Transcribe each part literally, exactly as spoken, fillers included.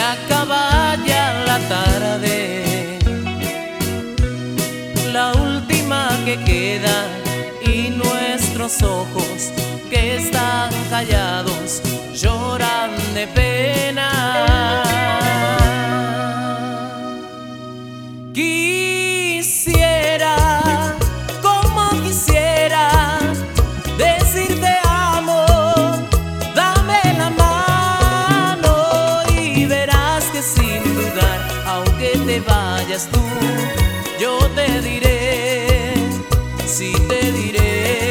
acaba ya la tarde, la última que queda, y nuestros ojos que están callados lloran de pena. Quisiera, como quisiera, decirte amo, dame la mano y verás que sin dudar, aunque te vayas tú, yo te diré, sí te diré.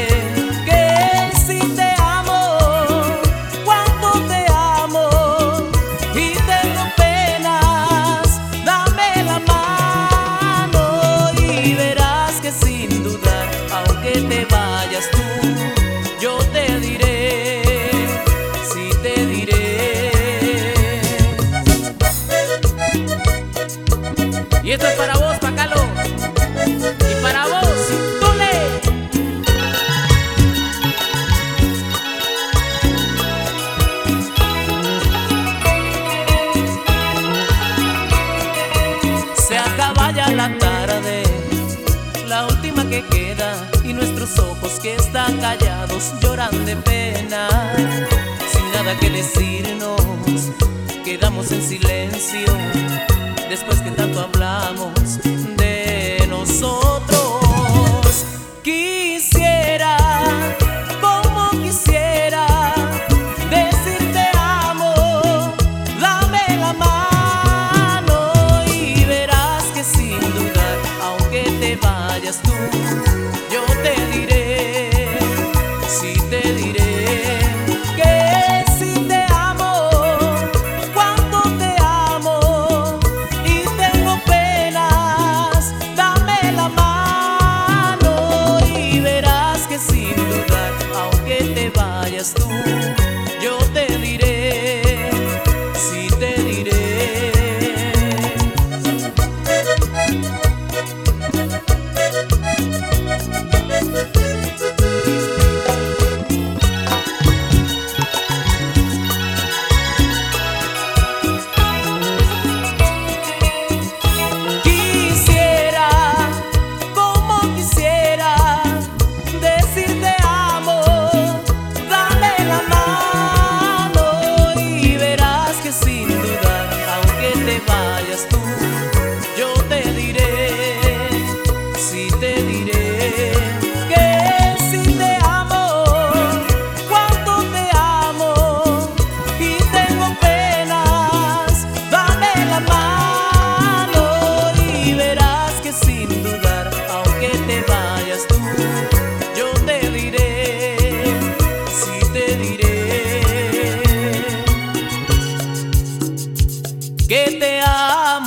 Te vayas tú, yo te diré, sí te diré. Y esto es para vos, Pacalo, y para vos, Tule. Se acaba ya la tarde, la última que queda, y nuestros ojos que están callados lloran de pena. Sin nada que decirnos, quedamos en silencio, después que tanto hablamos de nosotros. Quisiera, como quisiera, decirte amo, dame la mano y verás que sin dudar, aunque te vayas tú, yo te diré, sí te diré, que sí te amo, cuánto te amo, y tengo penas, dame la mano y verás que sin dudar, aunque te vayas tú, yo te diré, sí te diré. Vayas tú, yo te diré, sí te diré, que sí te amo, cuánto te amo, y tengo penas, dame la mano y verás que sin dudar, aunque te vayas tú, yo te diré, sí te diré, que te amo.